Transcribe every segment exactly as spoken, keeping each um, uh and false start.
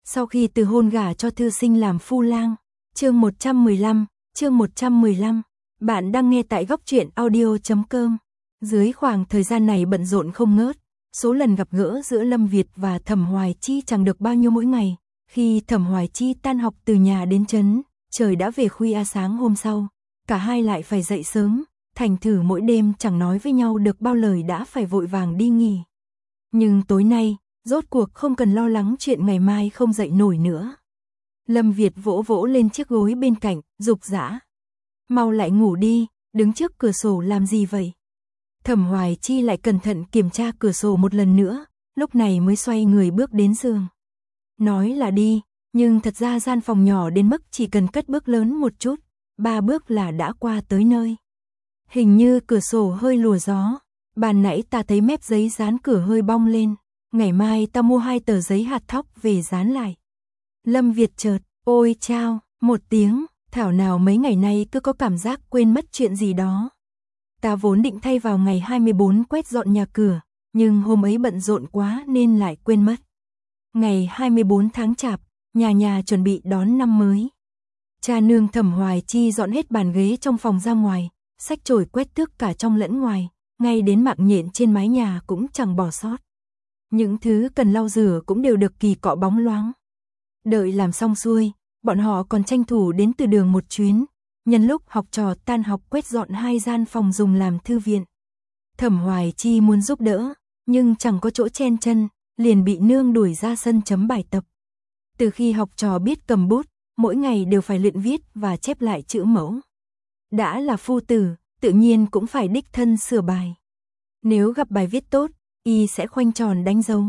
Sau khi từ hôn gả cho thư sinh làm phu lang. Chương một trăm mười lăm, chương một trăm mười lăm. Bạn đang nghe tại góc truyện audio chấm com. Dưới khoảng thời gian này bận rộn không ngớt, số lần gặp gỡ giữa Lâm Việt và Thẩm Hoài Chi chẳng được bao nhiêu mỗi ngày. Khi Thẩm Hoài Chi tan học từ nhà đến trấn, trời đã về khuya sáng hôm sau, cả hai lại phải dậy sớm, thành thử mỗi đêm chẳng nói với nhau được bao lời đã phải vội vàng đi nghỉ. Nhưng tối nay, rốt cuộc không cần lo lắng chuyện ngày mai không dậy nổi nữa. Lâm Việt vỗ vỗ lên chiếc gối bên cạnh, dục dã. Mau lại ngủ đi, đứng trước cửa sổ làm gì vậy? Thẩm Hoài Chi lại cẩn thận kiểm tra cửa sổ một lần nữa, lúc này mới xoay người bước đến giường. Nói là đi, nhưng thật ra gian phòng nhỏ đến mức chỉ cần cất bước lớn một chút, ba bước là đã qua tới nơi. Hình như cửa sổ hơi lùa gió, ban nãy ta thấy mép giấy dán cửa hơi bong lên, ngày mai ta mua hai tờ giấy hạt thóc về dán lại. Lâm Việt chợt, ôi chao, một tiếng, thảo nào mấy ngày nay cứ có cảm giác quên mất chuyện gì đó. Ta vốn định thay vào ngày hai mươi bốn quét dọn nhà cửa, nhưng hôm ấy bận rộn quá nên lại quên mất. Ngày hai mươi bốn tháng Chạp, nhà nhà chuẩn bị đón năm mới. Cha nương Thẩm Hoài Chi dọn hết bàn ghế trong phòng ra ngoài, xách chổi quét tước cả trong lẫn ngoài, ngay đến mạng nhện trên mái nhà cũng chẳng bỏ sót. Những thứ cần lau rửa cũng đều được kỳ cọ bóng loáng. Đợi làm xong xuôi, bọn họ còn tranh thủ đến từ đường một chuyến, nhân lúc học trò tan học quét dọn hai gian phòng dùng làm thư viện. Thẩm Hoài Chi muốn giúp đỡ, nhưng chẳng có chỗ chen chân, liền bị nương đuổi ra sân chấm bài tập. Từ khi học trò biết cầm bút, mỗi ngày đều phải luyện viết và chép lại chữ mẫu. Đã là phu tử, tự nhiên cũng phải đích thân sửa bài. Nếu gặp bài viết tốt, y sẽ khoanh tròn đánh dấu.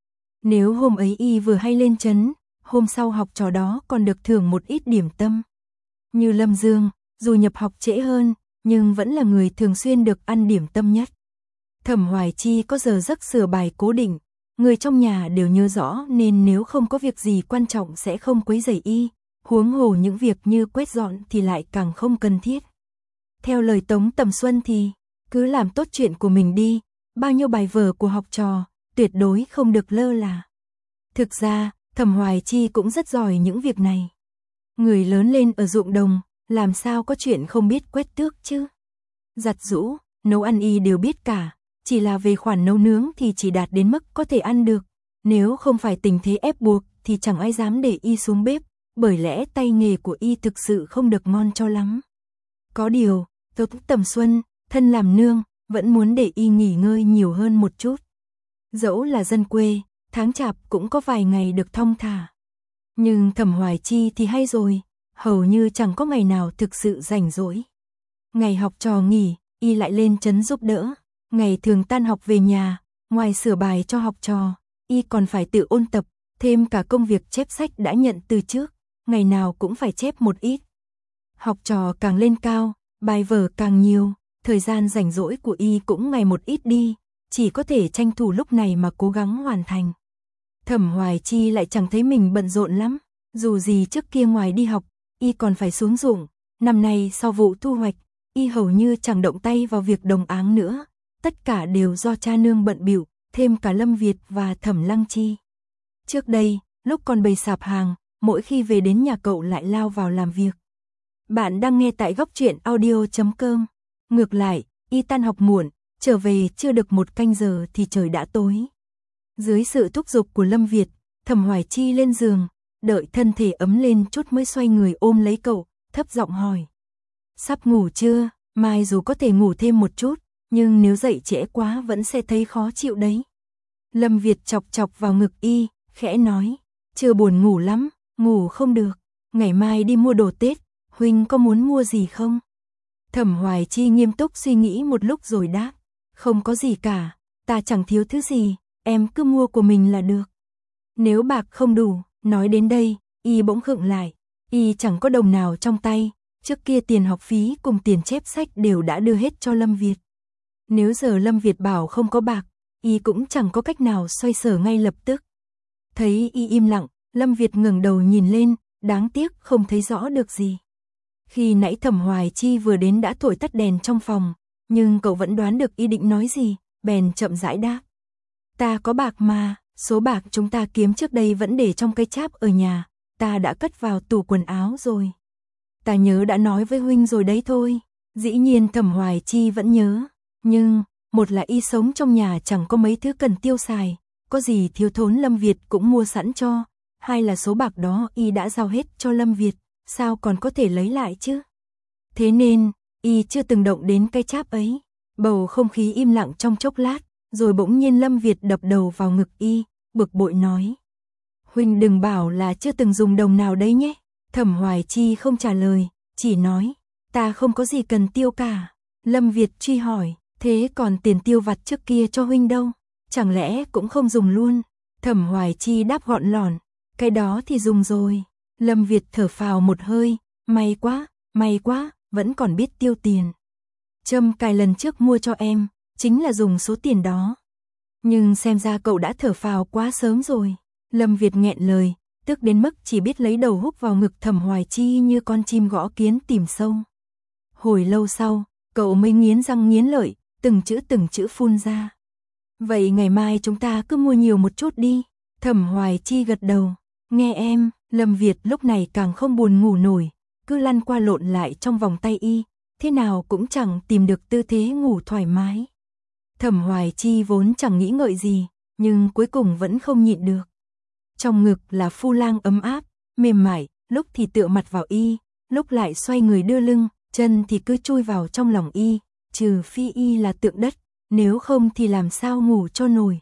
Nếu hôm ấy y vừa hay lên trấn, hôm sau học trò đó còn được thưởng một ít điểm tâm. Như Lâm Dương, dù nhập học trễ hơn, nhưng vẫn là người thường xuyên được ăn điểm tâm nhất. Thẩm Hoài Chi có giờ giấc sửa bài cố định, người trong nhà đều nhớ rõ nên nếu không có việc gì quan trọng sẽ không quấy rầy y, huống hồ những việc như quét dọn thì lại càng không cần thiết. Theo lời Tống Tầm Xuân thì, cứ làm tốt chuyện của mình đi, bao nhiêu bài vở của học trò, tuyệt đối không được lơ là. Thực ra, Thẩm Hoài Chi cũng rất giỏi những việc này. Người lớn lên ở ruộng đồng, làm sao có chuyện không biết quét tước chứ? Giặt giũ, nấu ăn y đều biết cả, chỉ là về khoản nấu nướng thì chỉ đạt đến mức có thể ăn được. Nếu không phải tình thế ép buộc thì chẳng ai dám để y xuống bếp, bởi lẽ tay nghề của y thực sự không được ngon cho lắm. Có điều, Tống Tầm Xuân, thân làm nương, vẫn muốn để y nghỉ ngơi nhiều hơn một chút. Dẫu là dân quê, tháng Chạp cũng có vài ngày được thong thả. Nhưng Thẩm Hoài Chi thì hay rồi, hầu như chẳng có ngày nào thực sự rảnh rỗi. Ngày học trò nghỉ, y lại lên trấn giúp đỡ. Ngày thường tan học về nhà, ngoài sửa bài cho học trò, y còn phải tự ôn tập, thêm cả công việc chép sách đã nhận từ trước, ngày nào cũng phải chép một ít. Học trò càng lên cao, bài vở càng nhiều, thời gian rảnh rỗi của y cũng ngày một ít đi, chỉ có thể tranh thủ lúc này mà cố gắng hoàn thành. Thẩm Hoài Chi lại chẳng thấy mình bận rộn lắm, dù gì trước kia ngoài đi học, y còn phải xuống ruộng, năm nay sau vụ thu hoạch, y hầu như chẳng động tay vào việc đồng áng nữa, tất cả đều do cha nương bận bịu, thêm cả Lâm Việt và Thẩm Lăng Chi. Trước đây, lúc còn bày sạp hàng, mỗi khi về đến nhà cậu lại lao vào làm việc. Bạn đang nghe tại góc truyện audio chấm com. Ngược lại, y tan học muộn, trở về chưa được một canh giờ thì trời đã tối. Dưới sự thúc giục của Lâm Việt, Thẩm Hoài Chi lên giường, đợi thân thể ấm lên chút mới xoay người ôm lấy cậu, thấp giọng hỏi. Sắp ngủ chưa? Mai dù có thể ngủ thêm một chút, nhưng nếu dậy trễ quá vẫn sẽ thấy khó chịu đấy. Lâm Việt chọc chọc vào ngực y, khẽ nói. Chưa buồn ngủ lắm, ngủ không được. Ngày mai đi mua đồ Tết, huynh có muốn mua gì không? Thẩm Hoài Chi nghiêm túc suy nghĩ một lúc rồi đáp. Không có gì cả, ta chẳng thiếu thứ gì, em cứ mua của mình là được. Nếu bạc không đủ, nói đến đây, y bỗng khựng lại. Y chẳng có đồng nào trong tay, trước kia tiền học phí cùng tiền chép sách đều đã đưa hết cho Lâm Việt. Nếu giờ Lâm Việt bảo không có bạc, y cũng chẳng có cách nào xoay sở ngay lập tức. Thấy y im lặng, Lâm Việt ngẩng đầu nhìn lên, đáng tiếc không thấy rõ được gì. Khi nãy Thẩm Hoài Chi vừa đến đã thổi tắt đèn trong phòng, nhưng cậu vẫn đoán được y định nói gì, bèn chậm rãi đáp. Ta có bạc mà, Số bạc chúng ta kiếm trước đây vẫn để trong cái cháp ở nhà, ta đã cất vào tủ quần áo rồi. Ta nhớ đã nói với huynh rồi đấy thôi. Dĩ nhiên Thẩm Hoài Chi vẫn nhớ, nhưng một là y sống trong nhà chẳng có mấy thứ cần tiêu xài, có gì thiếu thốn Lâm Việt cũng mua sẵn cho, hai là số bạc đó y đã giao hết cho Lâm Việt, sao còn có thể lấy lại chứ? Thế nên, y chưa từng động đến cái cháp ấy. Bầu không khí im lặng trong chốc lát, rồi bỗng nhiên Lâm Việt đập đầu vào ngực y, bực bội nói: "Huynh đừng bảo là chưa từng dùng đồng nào đấy nhé." Thẩm Hoài Chi không trả lời, chỉ nói: "Ta không có gì cần tiêu cả." Lâm Việt truy hỏi: "Thế còn tiền tiêu vặt trước kia cho huynh đâu? Chẳng lẽ cũng không dùng luôn?" Thẩm Hoài Chi đáp gọn lỏn: "Cái đó thì dùng rồi." Lâm Việt thở phào một hơi: "May quá, may quá, vẫn còn biết tiêu tiền. Châm cài lần trước mua cho em, chính là dùng số tiền đó." "Nhưng xem ra cậu đã thở phào quá sớm rồi." Lâm Việt nghẹn lời, tức đến mức chỉ biết lấy đầu húc vào ngực Thẩm Hoài Chi như con chim gõ kiến tìm sâu. Hồi lâu sau, cậu mới nghiến răng nghiến lợi, từng chữ từng chữ phun ra: "Vậy ngày mai chúng ta cứ mua nhiều một chút đi." Thẩm Hoài Chi gật đầu: "Nghe em." Lâm Việt lúc này càng không buồn ngủ nổi, cứ lăn qua lộn lại trong vòng tay y, thế nào cũng chẳng tìm được tư thế ngủ thoải mái. Thẩm Hoài Chi vốn chẳng nghĩ ngợi gì, nhưng cuối cùng vẫn không nhịn được. Trong ngực là Phu Lang ấm áp, mềm mại, lúc thì tựa mặt vào y, lúc lại xoay người đưa lưng, chân thì cứ chui vào trong lòng y, trừ phi y là tượng đất, nếu không thì làm sao ngủ cho nổi.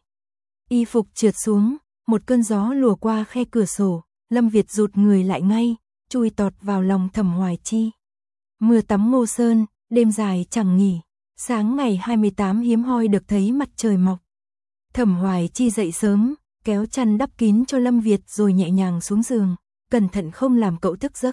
Y phục trượt xuống, một cơn gió lùa qua khe cửa sổ, Lâm Việt rụt người lại ngay, chui tọt vào lòng Thẩm Hoài Chi. Mưa tắm Ngô Sơn, đêm dài chẳng nghỉ, sáng ngày hai mươi tám hiếm hoi được thấy mặt trời mọc. Thẩm Hoài Chi dậy sớm, kéo chăn đắp kín cho Lâm Việt rồi nhẹ nhàng xuống giường, cẩn thận không làm cậu thức giấc.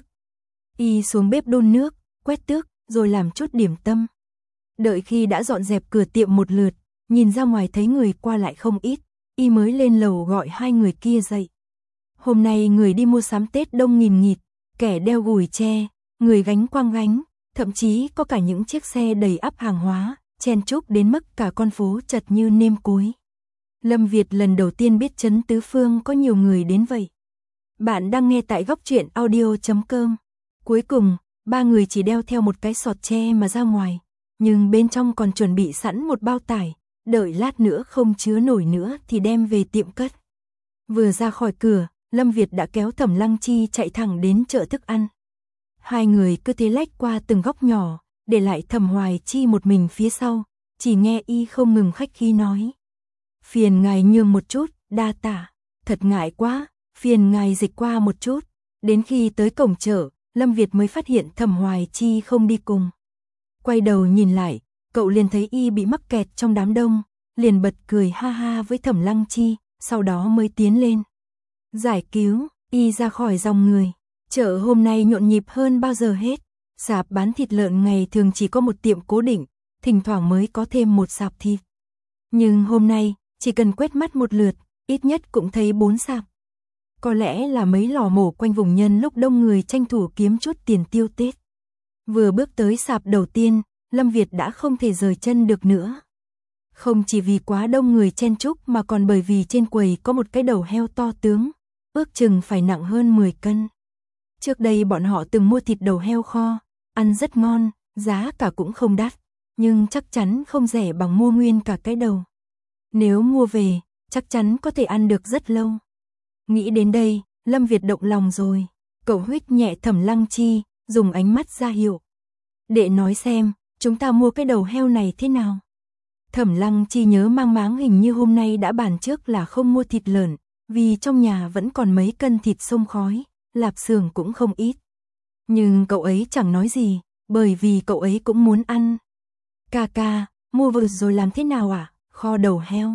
Y xuống bếp đun nước, quét tước, rồi làm chút điểm tâm. Đợi khi đã dọn dẹp cửa tiệm một lượt, nhìn ra ngoài thấy người qua lại không ít, y mới lên lầu gọi hai người kia dậy. Hôm nay người đi mua sắm Tết đông nghìn nghịt, kẻ đeo gùi tre, người gánh quang gánh, thậm chí có cả những chiếc xe đầy ắp hàng hóa, chen chúc đến mức cả con phố chật như nêm cối. Lâm Việt lần đầu tiên biết Trấn Tứ Phương có nhiều người đến vậy. Bạn đang nghe tại góc truyện audio chấm com. Cuối cùng, ba người chỉ đeo theo một cái sọt tre mà ra ngoài, nhưng bên trong còn chuẩn bị sẵn một bao tải, đợi lát nữa không chứa nổi nữa thì đem về tiệm cất. Vừa ra khỏi cửa, Lâm Việt đã kéo Thẩm Lăng Chi chạy thẳng đến chợ thức ăn. Hai người cứ thế lách qua từng góc nhỏ, để lại Thẩm Hoài Chi một mình phía sau, chỉ nghe y không ngừng khách khí nói: "Phiền ngài nhường một chút, đa tạ, thật ngại quá, phiền ngài dịch qua một chút." Đến khi tới cổng chợ, Lâm Việt mới phát hiện Thẩm Hoài Chi không đi cùng. Quay đầu nhìn lại, cậu liền thấy y bị mắc kẹt trong đám đông, liền bật cười ha ha với Thẩm Lăng Chi, sau đó mới tiến lên giải cứu y ra khỏi dòng người. Chợ hôm nay nhộn nhịp hơn bao giờ hết. Sạp bán thịt lợn ngày thường chỉ có một tiệm cố định, thỉnh thoảng mới có thêm một sạp thịt. Nhưng hôm nay, chỉ cần quét mắt một lượt, ít nhất cũng thấy bốn sạp. Có lẽ là mấy lò mổ quanh vùng nhân lúc đông người tranh thủ kiếm chút tiền tiêu Tết. Vừa bước tới sạp đầu tiên, Lâm Việt đã không thể rời chân được nữa. Không chỉ vì quá đông người chen chúc mà còn bởi vì trên quầy có một cái đầu heo to tướng, ước chừng phải nặng hơn mười cân. Trước đây bọn họ từng mua thịt đầu heo kho, ăn rất ngon, giá cả cũng không đắt, nhưng chắc chắn không rẻ bằng mua nguyên cả cái đầu. Nếu mua về, chắc chắn có thể ăn được rất lâu. Nghĩ đến đây, Lâm Việt động lòng rồi, cậu huých nhẹ Thẩm Lăng Chi, dùng ánh mắt ra hiệu: "Đệ nói xem, chúng ta mua cái đầu heo này thế nào?" Thẩm Lăng Chi nhớ mang máng hình như hôm nay đã bàn trước là không mua thịt lợn, vì trong nhà vẫn còn mấy cân thịt xông khói, lạp xưởng cũng không ít. Nhưng cậu ấy chẳng nói gì, bởi vì cậu ấy cũng muốn ăn. "Ca ca, mua vừa rồi làm thế nào ạ?" "Kho đầu heo.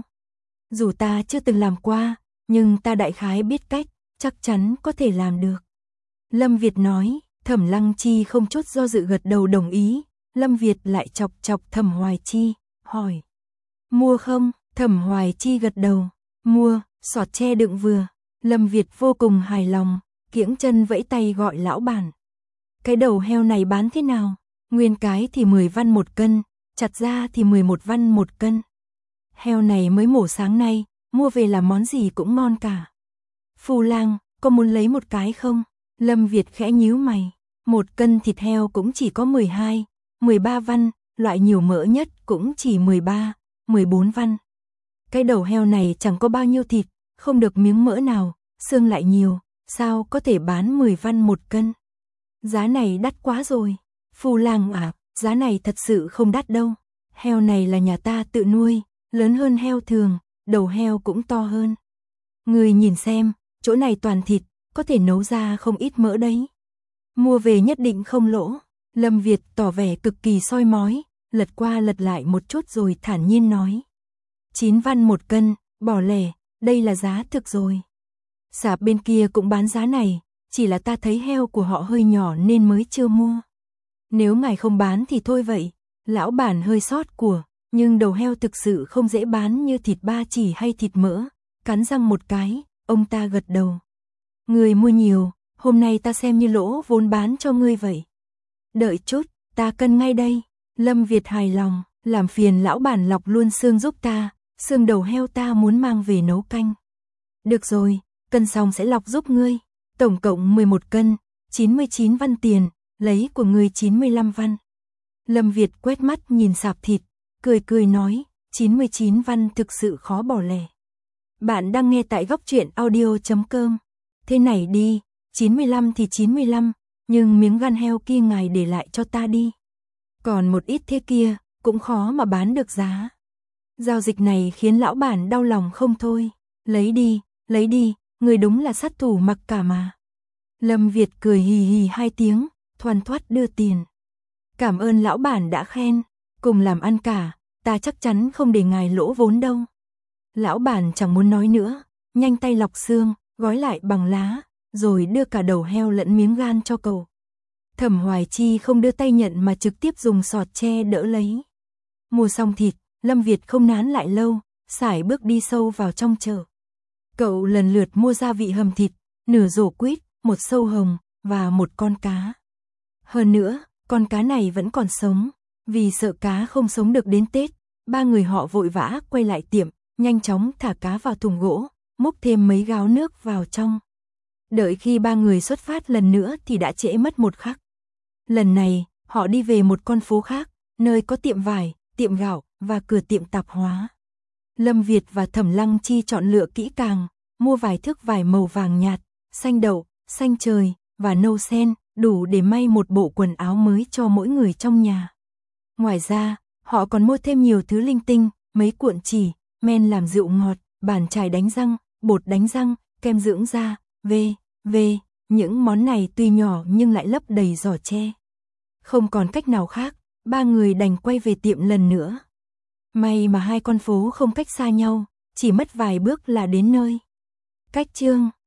Dù ta chưa từng làm qua, nhưng ta đại khái biết cách, chắc chắn có thể làm được." Lâm Việt nói. Thẩm Lăng Chi không chút do dự gật đầu đồng ý. Lâm Việt lại chọc chọc Thẩm Hoài Chi, hỏi: "Mua không?" Thẩm Hoài Chi gật đầu. "Mua." Sọt tre đựng vừa. Lâm Việt vô cùng hài lòng, kiễng chân vẫy tay gọi lão bản: "Cái đầu heo này bán thế nào?" "Nguyên cái thì mười văn một cân, chặt ra thì mười một văn một cân." "Heo này mới mổ sáng nay, mua về là món gì cũng ngon cả. Phu Lang, có muốn lấy một cái không? Lâm Việt khẽ nhíu mày. Một cân thịt heo cũng chỉ có mười hai, mười ba văn, loại nhiều mỡ nhất cũng chỉ mười ba, mười bốn văn. Cái đầu heo này chẳng có bao nhiêu thịt, không được miếng mỡ nào, xương lại nhiều, sao có thể bán mười văn một cân? Giá này đắt quá rồi. Phu Lang à, giá này thật sự không đắt đâu. Heo này là nhà ta tự nuôi, lớn hơn heo thường, đầu heo cũng to hơn. Người nhìn xem, chỗ này toàn thịt, có thể nấu ra không ít mỡ đấy. Mua về nhất định không lỗ. Lâm Việt tỏ vẻ cực kỳ soi mói, lật qua lật lại một chút rồi thản nhiên nói. chín văn một cân, bỏ lẻ, đây là giá thực rồi. Sạp bên kia cũng bán giá này, chỉ là ta thấy heo của họ hơi nhỏ nên mới chưa mua. Nếu ngài không bán thì thôi vậy. Lão bản hơi sót của, nhưng đầu heo thực sự không dễ bán như thịt ba chỉ hay thịt mỡ. Cắn răng một cái, ông ta gật đầu. Người mua nhiều, hôm nay ta xem như lỗ vốn bán cho ngươi vậy. Đợi chút, ta cân ngay đây. Lâm Việt hài lòng, làm phiền lão bản lọc luôn xương giúp ta, xương đầu heo ta muốn mang về nấu canh. Được rồi, cân xong sẽ lọc giúp ngươi. Tổng cộng mười một cân, chín mươi chín văn tiền, lấy của ngươi chín mươi lăm văn. Lâm Việt quét mắt nhìn sạp thịt, cười cười nói, chín mươi chín văn thực sự khó bỏ lẻ. Bạn đang nghe tại góc truyện audio chấm com. Thế này đi, chín mươi lăm thì chín mươi lăm, nhưng miếng gan heo kia ngài để lại cho ta đi. Còn một ít thế kia, cũng khó mà bán được giá. Giao dịch này khiến lão bản đau lòng không thôi. Lấy đi, lấy đi, người đúng là sát thủ mặc cả mà. Lâm Việt cười hì hì hai tiếng, thoăn thoắt đưa tiền. Cảm ơn lão bản đã khen, cùng làm ăn cả, ta chắc chắn không để ngài lỗ vốn đâu. Lão bản chẳng muốn nói nữa, nhanh tay lọc xương, gói lại bằng lá, rồi đưa cả đầu heo lẫn miếng gan cho cậu. Thẩm Hoài Chi không đưa tay nhận mà trực tiếp dùng sọt che đỡ lấy. Mua xong thịt, Lâm Việt không nán lại lâu, sải bước đi sâu vào trong chợ. Cậu lần lượt mua gia vị hầm thịt, nửa rổ quýt, một sâu hồng, và một con cá. Hơn nữa, con cá này vẫn còn sống, vì sợ cá không sống được đến Tết, ba người họ vội vã quay lại tiệm, nhanh chóng thả cá vào thùng gỗ, múc thêm mấy gáo nước vào trong. Đợi khi ba người xuất phát lần nữa thì đã trễ mất một khắc. Lần này, họ đi về một con phố khác, nơi có tiệm vải, tiệm gạo và cửa tiệm tạp hóa. Lâm Việt và Thẩm Lăng Chi chọn lựa kỹ càng, mua vài thước vải màu vàng nhạt, xanh đậu, xanh trời và nâu sen, đủ để may một bộ quần áo mới cho mỗi người trong nhà. Ngoài ra, họ còn mua thêm nhiều thứ linh tinh, mấy cuộn chỉ, men làm rượu ngọt, bàn chải đánh răng, bột đánh răng, kem dưỡng da, vê, vê, những món này tuy nhỏ nhưng lại lấp đầy giỏ tre. Không còn cách nào khác, ba người đành quay về tiệm lần nữa. May mà hai con phố không cách xa nhau, chỉ mất vài bước là đến nơi. Cách chương